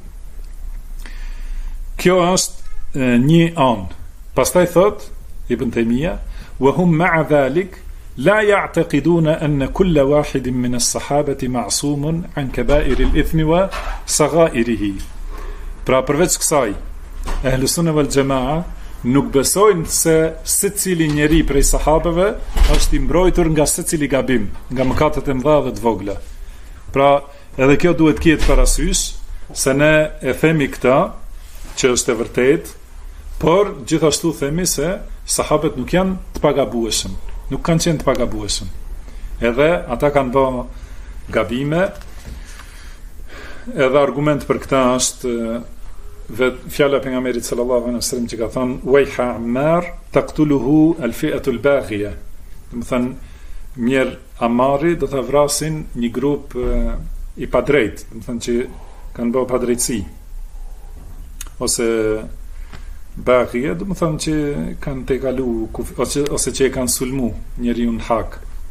Kjo është një anë. Pastaj thot Ibn Taymija, wa hum ma'a dhalik la ya'taqiduna anna kull wahid min as-sahabati ma'sumun an kaba'ir al-ithmi wa sagha'irihi. Pra përveç kësaj, Ahlus Sunna wal Jamaa nuk besojnë se secili njeri prej sahabeve është I mbrojtur nga secili gabim, nga mëkatet e mëdha dhe të vogla. Pra, edhe kjo duhet kiet parasysh, se ne e themi këta, që është e vërtet, por gjithashtu themi se sahabët nuk janë të pagabueshëm, nuk kanë qenë të pagabueshëm. Edhe ata kanë bërë gabime, edhe argument për këta është fjala e pejgamberit sallallahu alaihi wasallam që ka thënë wayha Ammar taqtuluhu al-fi'atu al-baghiya. Do të thënë mirë Ammari do ta vrasin një grup I padrejt, do të thënë që kanë bërë padrejtësi. Ose baghiya, do të thënë që kanë tejkalu ose që e kanë sulmu njeriu në hak.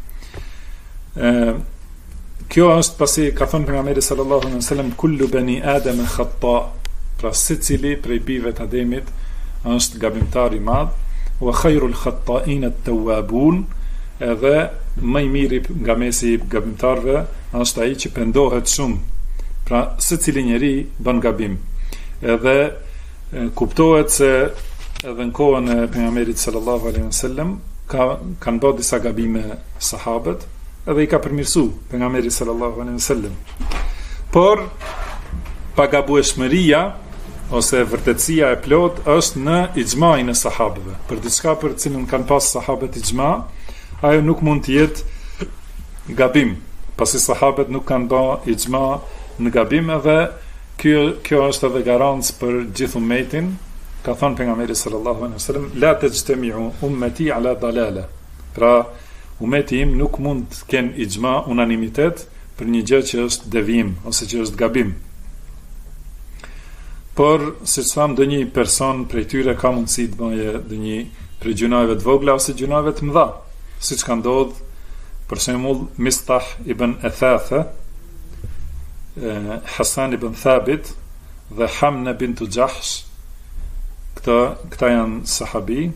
Kjo është pasi ka thënë pejgamberi sallallahu alaihi wasallam kullu bani adam khata, pra secili prej bijve të Ademit është gabimtar I madh, wa khairul khata'in at-tawwabun, edhe më I miri nga mesi gabimtarve është ai që pendohet shumë. Pra secili njeri bën gabim. Edhe kuptohet se edhe në kohën e pejgamberit sallallahu alaihi wasallam kanë bërë disa gabime sahabët, edhe I ka përmirësu pejgamberi sallallahu alaihi wasallam. Por pagabueshmëria ose vërtetësia e plot është në ixhmain e sahabëve. Për diçka për cilën kanë pas sahabët ixhma, ajo nuk mund të jetë gabim, pasi sahabët nuk kanë bërë ixhma në gabim, edhe kjo është edhe garancë për gjithë ummetin. Ka thënë pejgamberi sallallahu alaihi wasallam la tajtami'u ummati ala dalala. Pra ummeti im nuk mund të kenë ixhma, unanimitet për një gjë që është devijim ose që është gabim. Por siç tham, ndonjë person prej tyre ka mundësi të bëjë ndonjë prej gjunave të vogla ose gjunave të mëdha, siç ka ndodhur për shembull Mistah ibn Athatha, Hasan ibn Thabit dhe Hamna bint Jahsh. Këta janë sahabi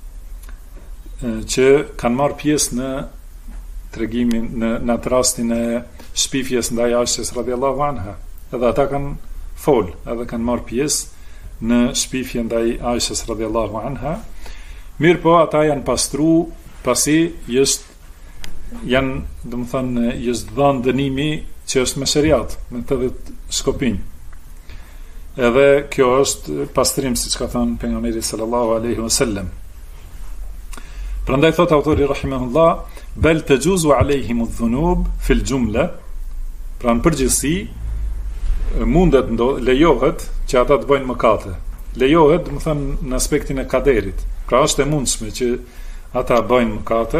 që kanë marrë pjesë në tregimin në atë rastin e shpifjes ndaj Aishës radhiyallahu anha. Edhe ata kanë fol, edhe kanë marrë pjesë në shpifje ndaj Aishës radhiyallahu anha. Mirë po, ata janë pastru pasi janë, dhënë dënimi që është me shariat, me 80 shkopinj. Edhe kjo është pastrim, siç ka thënë pejgamberi sallallahu alaihi wasallam. Prandaj thot autori rahimahullah, bel tajuzu alaihim adh-dhunub fil jumla, pra në përgjithësi mundet lejohet që ata të bëjnë mëkate. Lejohet, do të thënë, në aspektin e kaderit. Pra është e mundshme që ata bëjnë mëkate.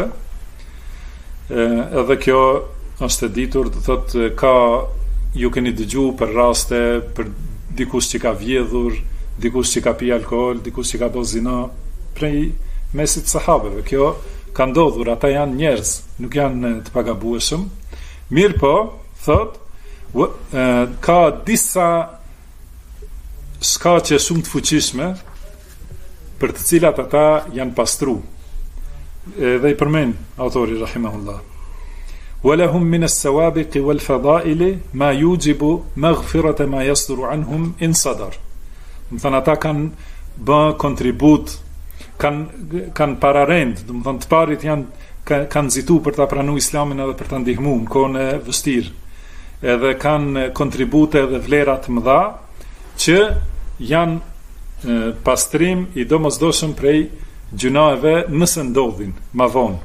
Edhe kjo është e ditur, do thotë, ka ju keni dëgjuar për raste për dikush që ka vjedhur, dikush që ka pi alkool, dikush që ka bërë zinë prej mesit sahabeve. Kjo ka ndodhur, ata janë njerëz, nuk janë të pagabueshëm. Mirë po, thot, ka disa shkaqe shumë të fuqishme për të cilat ata janë pastru. Dhe i përmend autori rahimahullah. Walahum min as-sawabiq wal fadail ma yujibu maghfirata ma yasduru anhum in sadar. Do thënë ata kanë bë kontribut, kanë pararend, do thënë të parit kanë nxitu për ta pranuar Islamin edhe për ta ndihmuar në kohën e vështirë. Edhe kanë kontribute dhe vlera të mëdha që janë pastrim i domosdoshëm prej gjunave nëse ndodhin ma vonë.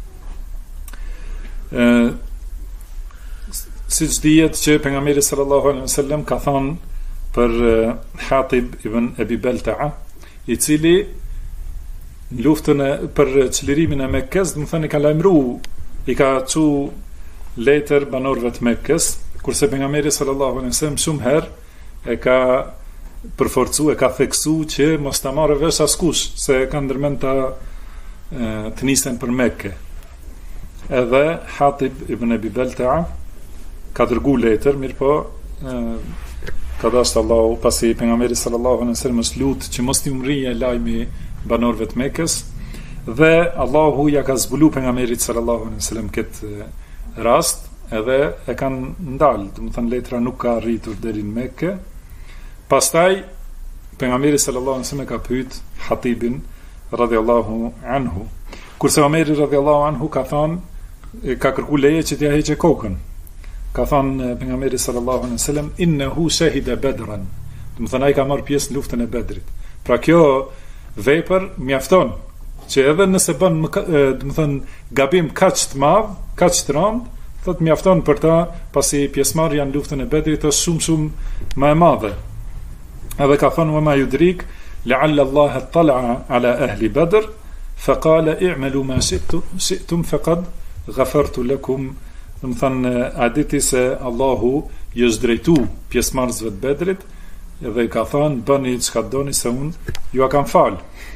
Siç dihet që pejgamberi sallallahu alaihi wasallam ka thënë për Hatib ibn Abi Balta'a, i cili në luftën për çlirimin e Mekkës, do të thënë, i ka lajmëruar, i ka çu letër banorëve të Mekkës, kurse pejgamberi sallallahu alaihi wasallam shumë herë e ka përforcu, e ka theksu që mos ta marrë vesh askush se ka ndërmend të nisen për Mekke. Edhe Hatib ibn Abi Balta'a ka dërgu letër, mirë po ka dashur Allahu, pasi pejgamberi sallallahu alaihi wasallam është lutë që mos t'i umrije lajmi banorëve të Mekës, dhe Allahu ja ka zbulu pejgamberit sallallahu alaihi wasallam këtë rast, edhe e kanë ndalë, do të thënë letra nuk ka arritur deri në Mekë. Pastaj pejgamberi sallallahu alaihi wasallam ka pyet Hatibin radhiyallahu anhu, kurse Omeri radhiyallahu anhu ka thënë, ka kërku leje që t'ja heqe kokën. Ka thënë pejgamberi sallallahu alaihi wasallam, innahu shahida badran, do të thënë ai ka marrë pjesë në luftën e Bedrit. Pra kjo vepër mjafton që edhe nëse bën, do të thënë, gabim kaq të madh, kaq të rënd, thotë mjafton për ta, pasi pjesëmarrja në luftën e Bedrit është shumë më e madhe. Edhe ka thënë, wa ma yudrik la'alla Allah tala'a ala ahli Badr fa qala i'malu ma shi'tum faqad ghafartu lakum. Do të thënë, a diti se Allahu ju drejtu pjesëmarrësve të Bedrit, edhe ka thënë, bëni çka doni se unë ju a kam fal.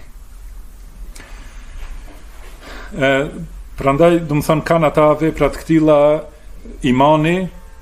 Prandaj, do të thënë, kanë ata veprat këtilla, imani,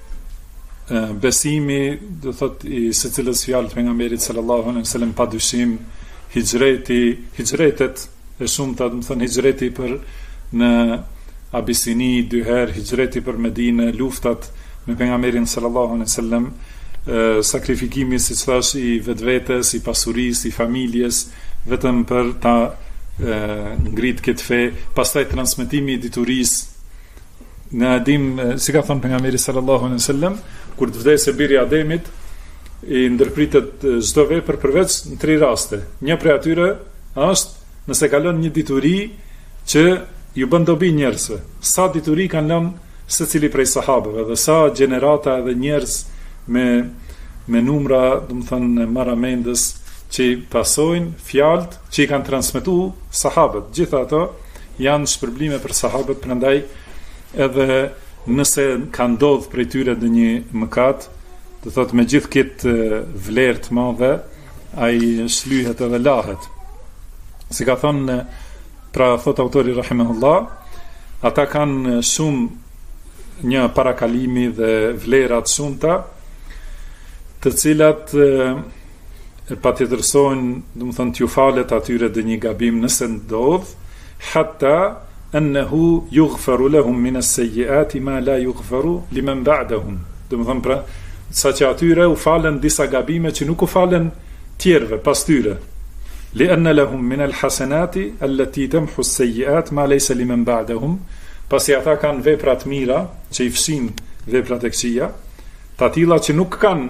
besimi, do thot, i secilës fjalë të pejgamberit sallallahu alaihi wasallam, pa dyshim, hijretet e shumta, do të thënë, hijreti për në Abisini 2 herë, hijreti për Medinë, luftat me pejgamberin sallallahu alaihi wasallam, sakrifikimi, siç thash, i vetvetes, i pasurisë, i familjes, vetëm për ta ngrit këtë fe, pastaj transmetimi i diturisë. Ne dim, si ka thënë pejgamberi sallallahu alaihi wasallam, kur të vdesë biri Ademit, i ndërpritet çdo vepër përveç në 3 raste. Një prej atyre është nëse kalon një dituri që ju bën dobi njerëzve. Sa dituri kanë lënë secili prej sahabëve, dhe sa gjenerata dhe njerëz me numra, do të thënë, marramendës, që pasojnë fjalët që i kanë transmetuar sahabët. Gjitha ato janë shpërblime për sahabët, prandaj edhe nëse ka ndodhur prej tyre ndonjë mëkat, do thotë me gjithë këtë vlerë të madhe, ai shlyhet edhe lahet. Si ka thënë, pra thot autori rahimahullah, ata kanë shumë një parakalimi dhe vlerat shumëta, të cilat patjetërsojnë, do të thënë, t'ju falet atyre dhe një gabim nëse ndodh, hatta annahu yughfaru lahum min as-sayyi'ati ma la yughfaru liman ba'dahum. Do të thënë, pra, saqë atyre u falen disa gabime që nuk u falen tjerëve pas tyre. Li'anna lahum min al-hasanati allati tamhu as-sayyi'at ma laysa liman ba'dahum. Pasi ata kanë vepra të mira që i fshin veprat e këqija, të atilla që nuk kanë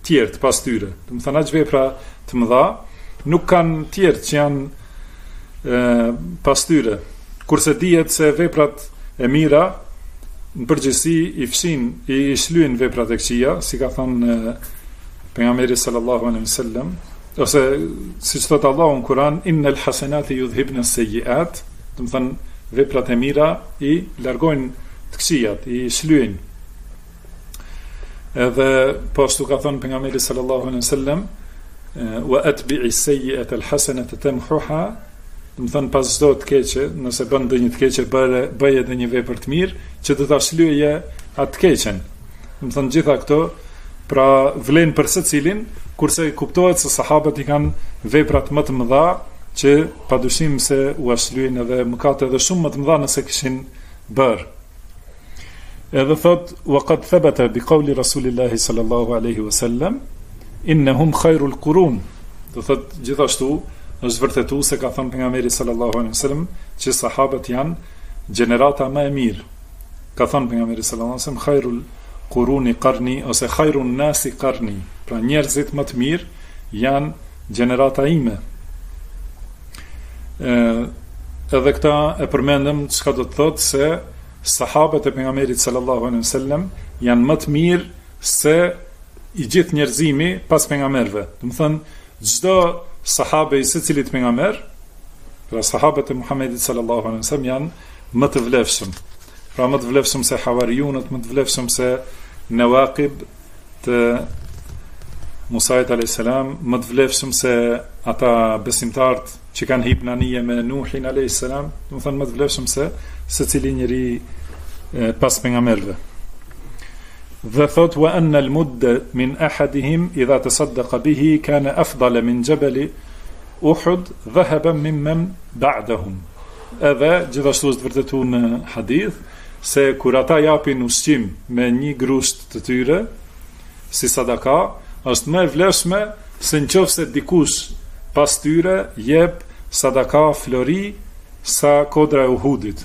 tjerë pas tyre. Do të thonë aq vepra të mëdha nuk kanë tjerë që janë pas tyre. Kurse dihet se veprat e mira në përgjithësi i fshin, i shlyen veprat e këqija, si ka thënë pejgamberi sallallahu alaihi wasallam, ose siç thot Allahu në Kur'an, innal hasanati yudhhibna as-sayyi'at, do të thonë veprat e mira i largojnë të këqijat, i shlyen. Edhe po ashtu ka thënë pejgamberi sallallahu alaihi wasallam, wa atbi'i as-sayyi'ata al-hasanata tamhuha, do të thonë pas çdo të keqe, nëse bën ndonjë të keqe, bëj edhe një vepër të mirë që do ta shlyejë atë të keqen. Do të thonë gjitha këto pra vlen për secilin, kurse kuptohet se sahabët i kanë veprat më të mëdha që padyshim se u shlyejnë edhe mëkate edhe shumë më të mëdha nëse kishin bërë. Edhe thot wa qad thabata bi qawli rasulillahi sallallahu alaihi wasallam innahum khairul qurun. Do thot gjithashtu është vërtetuar se ka thënë pejgamberi sallallahu alaihi wasallam që sahabët janë gjenerata më e mirë. Ka thënë pejgamberi sallallahu alaihi wasallam khairul quruni qarni ose khairun nasi qarni. Pra njerëzit më të mirë janë gjenerata ime. Edhe këta e përmendëm çka do të thotë se sahabët e pejgamberit sallallahu alaihi wasallam janë më të mirë se i gjithë njerëzimi pas pejgamberëve. Do të thonë çdo sahabe i secilit pejgamber, pra sahabët e Muhamedit sallallahu alaihi wasallam janë më të vlefshëm. Pra më të vlefshëm se havarionët, më të vlefshëm se Nawaqib të Musait alayhis salam, më të vlefshëm se ata besimtarët që kanë hip në anije me Nuhin alayhis salam, do të thonë më të vlefshëm se secili njeri pas pejgamberëve. Dhe thot wa anna al-mudd min ahadihim idha tasaddaqa bihi kana afdala min jabal Uhud dhahaban mimman ba'dahum. Edhe gjithashtu është vërtetuar në hadith se kur ata japin ushqim me një grusht të tyre si sadaka, është më e vlefshme se nëse dikush pas tyre jep sadaka flori sa kodra e Uhudit.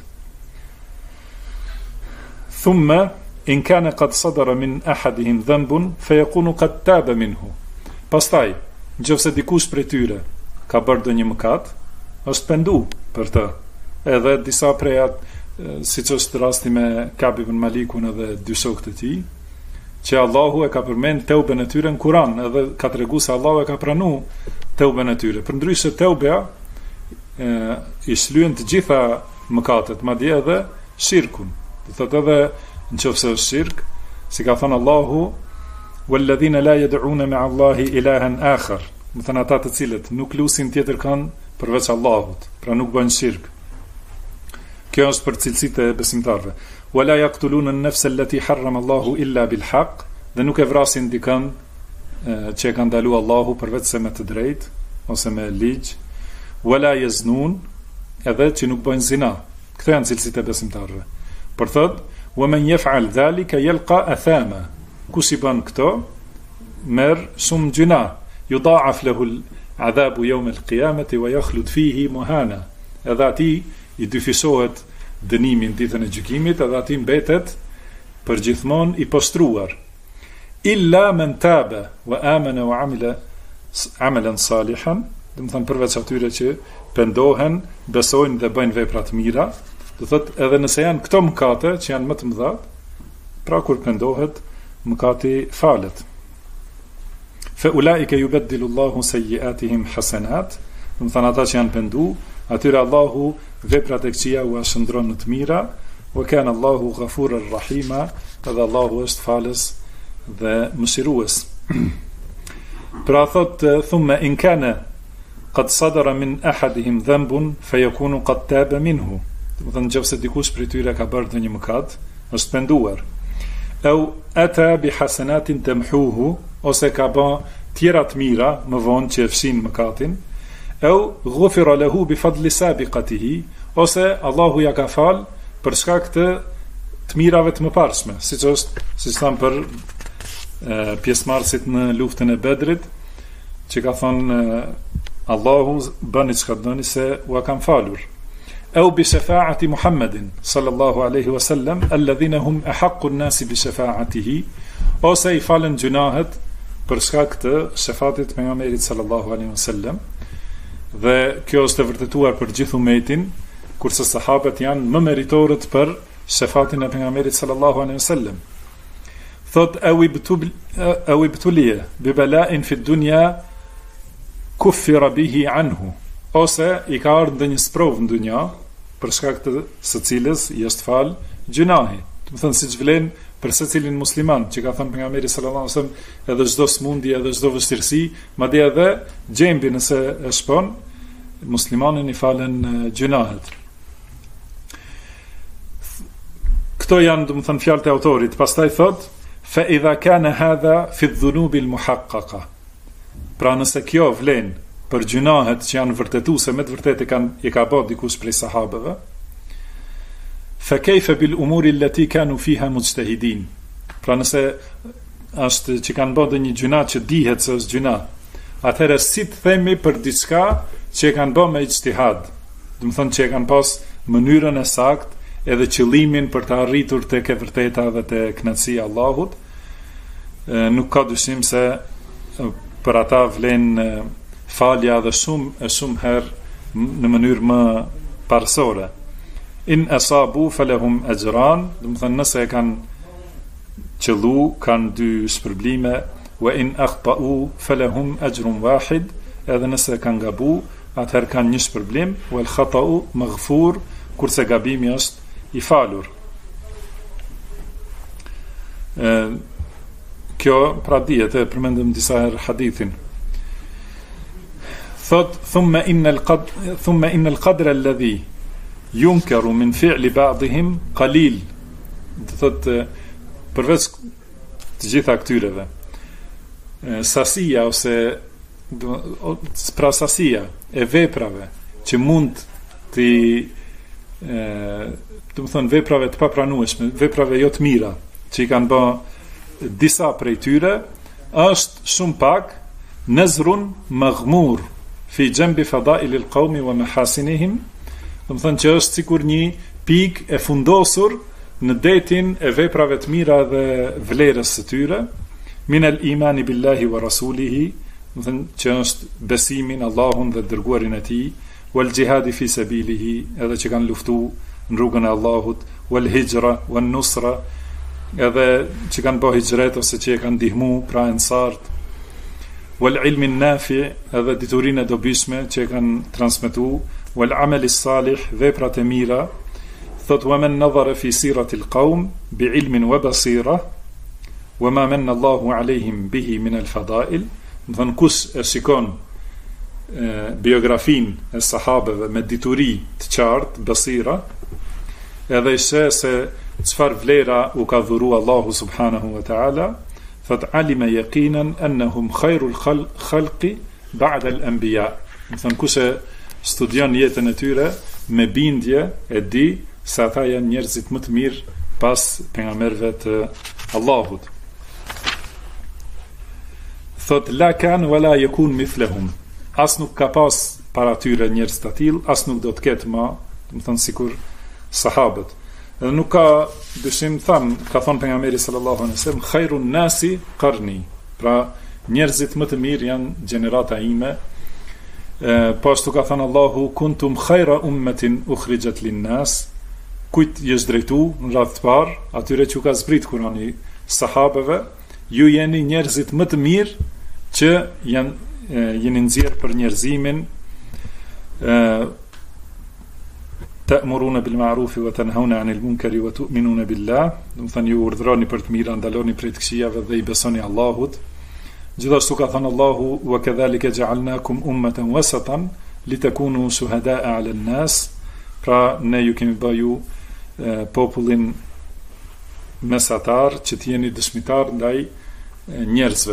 Thumma in kana qad sadara min ahadihim dhanbun fayakunu qad taba minhu. Pastaj, nëse dikush prej tyre ka bërë ndonjë mëkat, është pendu për të. Edhe disa prej siç është rasti me Ka'b ibn Malikun edhe dy shokët e tij, që Allahu e ka përmend teubën e tyre në Kur'an, edhe ka treguar se Allahu e ka pranuar teubën e tyre. Përndryshe teubja i shlyen të gjitha mëkatet, madje edhe shirkun. Do thotë edhe nëse është shirk, si ka thënë Allahu, walladhina la yad'una ma'a Allahi ilahan akhar, do të thënë ata të cilët nuk lusin tjetër kënd përveç Allahut, pra nuk bëjnë shirk. Kjo është për cilësitë e besimtarëve. Wala yaqtuluna an-nafsa allati harrama Allahu illa bil haqq, dhe nuk e vrasin dikën që e ka ndaluar Allahu përveç se me të drejtë ose me ligj. Wala yaznun, edhe që nuk bëjnë zina. Këto janë cilësitë e besimtarëve. Por thotë ومن يفعل ذلك يلقى أثاما. Kush i bën këto merr shumë gjuna. Yudha'af lahu al-'adhabu yawm al-qiyamati wa yakhlud fihi muhana. Edhe atij i dyfisohet dënimi në ditën e gjykimit, edhe atij mbetet përgjithmonë i postruar. Illa man taba wa amana wa amila amalan salihan, do të thonë përveç atyre që pendohen, besojnë dhe bëjnë vepra të mira. Do thot edhe nëse janë këto mëkate që janë më të mëdha, pra kur pendohet, mëkati falet. Fa ulaika yubaddilu Allahu sayyi'atihim hasanat, do të thonë ata që janë pendu, atyre Allahu veprat e këqija u shndron në të mira, wa kana Allahu ghafurar rahima, edhe Allahu është falës dhe mëshirues. Pra thot thumma in kana qad sadara min ahadihim dhanbun fayakunu qad taba minhu. Do të thonë nëse dikush prej tyre ka bërë ndonjë mëkat, është penduar. Au ata bi hasanatin tamhuhu, ose ka bën tjera të mira më vonë që fshin mëkatin. Au ghufira lahu bi fadli sabiqatihi, ose Allahu ja ka fal për shkak të mirave të mëparshme, siç thon për pjesëmarrësit në luftën e Bedrit, që ka thonë Allahu bëni çka doni se u ka falur. أو بشفاعة محمد صلى الله عليه وسلم الذين هم أحق الناس بشفاعته, ose i falen gjunahet për shkak të shefatit pejgamberit sallallahu alaihi wasallam, dhe kjo është e vërtetuar për gjithë umetin, kurse sahabët janë më meritorët për shefatin e pejgamberit sallallahu alaihi wasallam. Thot au ibtuliya bi bala'in fi dunya kuffira bihi anhu, ose i ka ardhur ndonjë sprov në dunja për shkak të së cilës i është fal gjunahi. Do të thënë siç vlen për secilin musliman, që ka thënë pejgamberi sallallahu alajhi wasallam, edhe çdo smundje, edhe çdo vështirësi, madje edhe gjembi nëse e shpon, muslimanin i falen gjunahet. Këto janë, do të thënë, fjalët e autorit. Pastaj thot: fa idha kana hadha fi dhunubi al-muhaqqaqa. Pra nëse kjo vlen për gjunahet që janë vërtetuese, me të vërtetë i ka bërë dikush prej sahabëve, fa kayfa bil umuri allati kanu fiha mujtahidin. Pra nëse është që kanë bërë një gjuna që dihet se është gjuna, atëherë si të themi për diçka që e kanë bërë me ijtihad, do të thonë që e kanë pas mënyrën e saktë edhe qëllimin për të arritur tek e vërteta dhe te kënaqësia e Allahut, nuk ka dyshim se për ata vlen falja dhe shumë herë në mënyrë më parësore. In asabu falahum ajran, do të thënë nëse e kanë qëllu, kanë 2 shpërblime, wa in akhta'u falahum ajrun wahid, edhe nëse kanë gabu, atëherë kanë 1 shpërblim, wal khata'u maghfur, kurse gabimi është i falur. Kjo pra dihet, e përmendëm disa herë hadithin. Thot thumma innal qadra alladhi yunkaru min fi'li ba'dihim qalil. Do thot përveç të gjitha këtyreve, sasia ose pra sasia e veprave që mund të do të thonë veprave të papranueshme, veprave jo të mira që i kanë bërë disa prej tyre, është shumë pak, nazrun maghmur fi jambi fadail al-qawmi wa mahasinihim, do të thonë që është sikur një pikë e fundosur në detin e veprave të mira dhe vlerës së tyre, min al-imani billahi wa rasulihi, do të thonë që është besimin Allahun dhe dërguarin e tij, wal jihadi fi sabilihi, edhe që kanë luftuar në rrugën e Allahut, wal hijra wan nusra, edhe që kanë bërë hijret ose që e kanë ndihmu pra ensart, wal ilmi nafi, edhe diturinë e dobishme që e kanë transmetuar, wal amali salih, veprat e mira. Thot wa man nadhara fi sirati al-qawm bi ilmin wa basira wa ma manna Allahu alayhim bihi min al-fada'il. Don kush e shikon biografin e sahabeve me dituri të qartë, basira, edhe i sheh se çfarë vlera u ka dhuru Allahu subhanahu wa ta'ala, thot alima yaqinan annahum khairul khalqi ba'da al-anbiya. Don kush e studion jetën e tyre me bindje, e di se ata janë njerëzit më të mirë pas pejgamberëve të Allahut. Thot la kan wala yakun mithlahum. As nuk ka pas para tyre njerëz të tillë, as nuk do të ketë më, do të thonë sikur sahabët. Dhe nuk ka dyshim, ka thonë pejgamberi sallallahu alaihi wasallam, khairun nasi qarni. Pra njerëzit më të mirë janë gjenerata ime. Po ashtu ka thënë Allahu, kuntum khaira ummatin ukhrijat lin-nas. Kujt jesh drejtu në radhë të parë, atyre që ka zbrit Kurani sahabeve, ju jeni njerëzit më të mirë që jeni nxjerr për njerëzimin, ta'muruna bil ma'rufi wa tanhauna 'anil munkari wa tu'minuna billah, do të thënë ju urdhëroni për të mira, ndaloni prej të këqijave dhe i besoni Allahut. Gjithashtu ka thënë Allahu, wa kadhalika ja'alnakum ummatan wasatan litakunu shuhada'a 'ala an-nas. Pra ne ju kemi bëju popullin mesatar që të jeni dëshmitar ndaj njerëzve.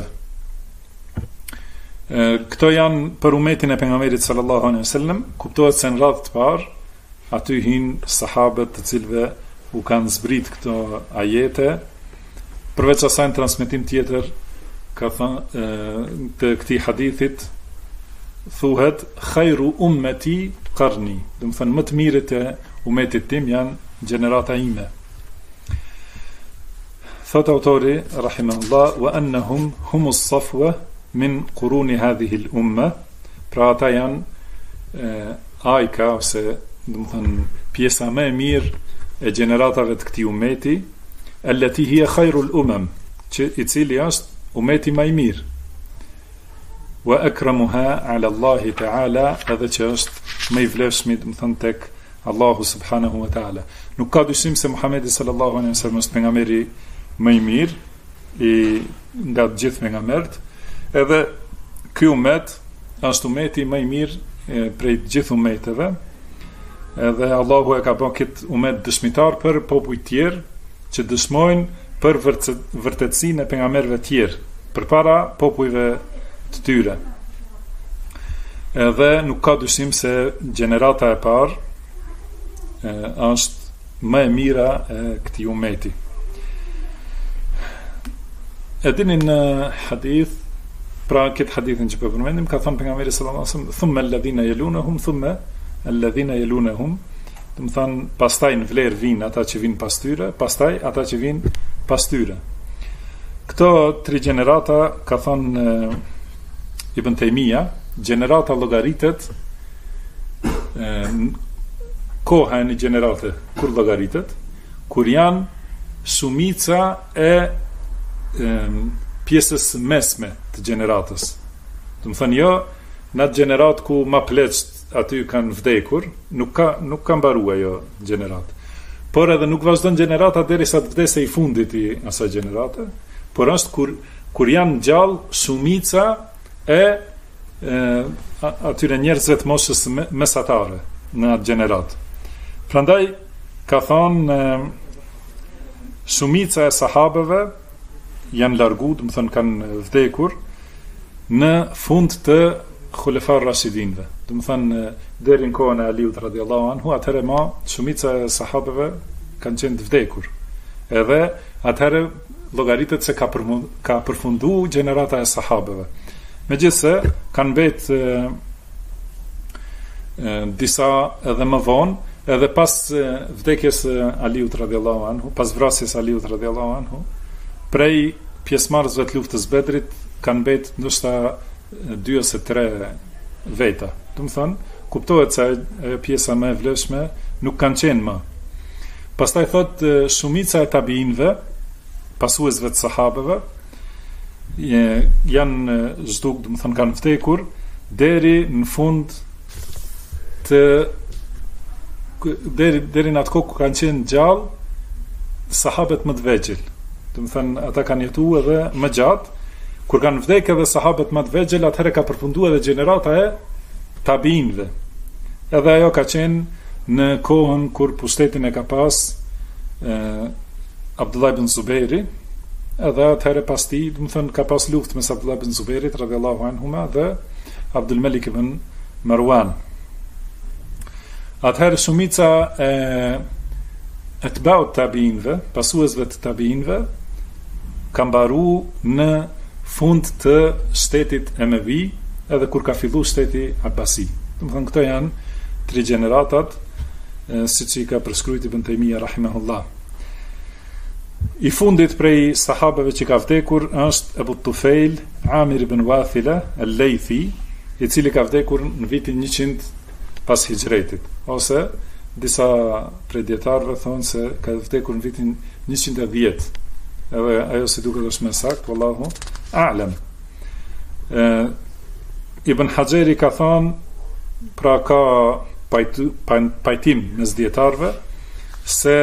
Këto janë për umetin e pejgamberit sallallahu alaihi wasallam. Kuptohet se në radhë të parë aty hinë sahabët të cilëve u kanë zbrit këto ajete. Përveç asaj në transmetim tjetër ka thënë të këtij hadithit thuhet khairu ummati qarni, do të thënë më të mirët e umetit tim janë gjenerata ime. Thot autori rahimahullah wa annahum humus safwa min quruni hadhihi al-umma, pra ata janë ajka ose do të thënë pjesa më e mirë e gjeneratave të këtij ummeti, allati hiya khairul umam, i cili është ummeti më i mirë, wa akramuha ala Allah ta'ala, edhe që është më i vlefshëm do të thënë tek Allahu subhanahu wa ta'ala. Nuk ka dyshim se Muhamedi sallallahu alaihi wasallam është pejgamberi më i mirë nga të gjithë pejgamberët, edhe ky ummet është ummeti më i mirë prej të gjithë ummeteve, edhe Allahu e ka bërë këtë ummet dëshmitar për popujt tjerë që dëshmojnë për vërtetësinë e pejgamberëve tjerë përpara popujve të tyre. Edhe nuk ka dyshim se gjenerata e parë është më e mira e këtij ummeti. E dini në hadith, pra këtë hadithin që përmendim, ka thënë pejgamberi sallallahu alaihi wasallam, thumma alladhina yalunhum thumma alladhina yalunhum, do të thonë pastaj në vlerë vijnë ata që vijnë pas tyre, pastaj ata që vijnë pas tyre. Këto tri gjenerata, ka thënë Ibn Taymija, gjenerata llogaritet koha e një gjenerate kur llogaritet, kur janë shumica e pjesës mesme të gjeneratës. Do të thënë jo në atë gjenerat ku ma pleqt aty kanë vdekur, nuk ka mbaruar ajo gjenerat. Por edhe nuk vazhdon gjenerata derisa të vdesë i fundit i asaj gjenerate, por është kur janë gjallë shumica e atyre njerëzve të moshës mesatare në atë gjenerat. Prandaj ka thonë shumica e sahabeve janë largu, do të thonë kanë vdekur në fund të Khulefar Rashidinve. Do të thonë deri në kohën e Aliut radhiyallahu anhu, atëherë më shumica e sahabeve kanë qenë të vdekur. Edhe atëherë llogaritet se ka përfunduar gjenerata e sahabeve. Megjithse kanë mbet disa edhe më vonë, edhe pas vdekjes Aliut radhiyallahu anhu, pas vrasjes Aliut radhiyallahu anhu, prej pjesëmarrësve të luftës Bedrit kanë mbet ndoshta 2 ose 3 veta. Do të thonë, kuptohet se pjesa më e vlefshme nuk kanë qenë më. Pastaj thot shumica e tabiinëve, pasuesve të sahabeve, janë zhduk, do të thonë kanë vdekur deri në fund të deri në atë kohë ku kanë qenë gjallë sahabët më të vegjël. Do të thënë ata kanë jetuar edhe më gjatë. Kur kanë vdekur edhe sahabët më të vegjël, atëherë ka përfunduar edhe gjenerata e tabiinëve. Edhe ajo ka qenë në kohën kur pushtetin e ka pas Abdullah ibn Zubairi, edhe atëherë pas tij, do të thënë ka pas luftë mes Abdullah ibn Zubairit radhiyallahu anhuma dhe Abdul Malik ibn Marwan. Atëherë shumica e të baut tabiinëve, pasuesve të tabiinëve, ka mbaru në fund të shtetit Emevi, edhe kur ka fillu shteti Abbasi. Do të thënë këto janë tri gjeneratat, siç i ka përshkruajtur Ibn Taymija rahimahullah. I fundit prej sahabeve që ka vdekur është Abu Tufail Amir ibn Wathila al-Laythi, i cili ka vdekur në vitin 100 pas hijretit, ose disa prej dietarëve thonë se ka vdekur në vitin 110, edhe ajo si duket është më saktë, wallahu a'lam. Ibn Hajeri ka thonë, pra ka pajtim mes dietarëve se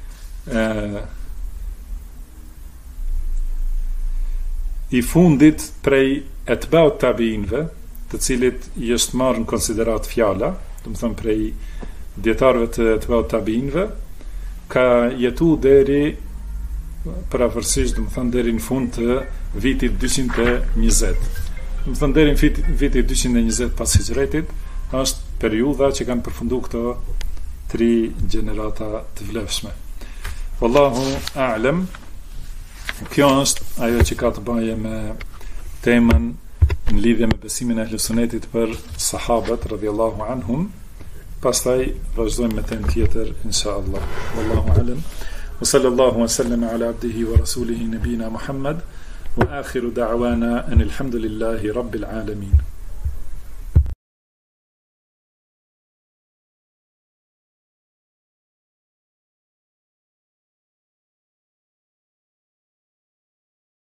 i fundit prej etbaut tabiinëve, të cilit i është marrë në konsiderat fjala, do të thënë prej dietarëve të etbaut tabiinëve, ka jetu deri paravorësisht, do të thënë deri në fund të vitit 220. Do të thënë deri në vitit 220 pas hijretit është periudha që kanë përfunduar këto tri gjenerata të vlefshme. Wallahu a'lam. Kjo është ajo që ka të bëjë me temën në lidhje me besimin e Ahlusunnetit për sahabët radhiyallahu anhum. Pastaj vazhdojmë me temë tjetër inshallah. Wallahu a'lam. wa sallallahu wa sallama ala abdihi wa rasulihi nabina Muhammad wa akhiru da'wana anil hamdulillahi rabbil alamin.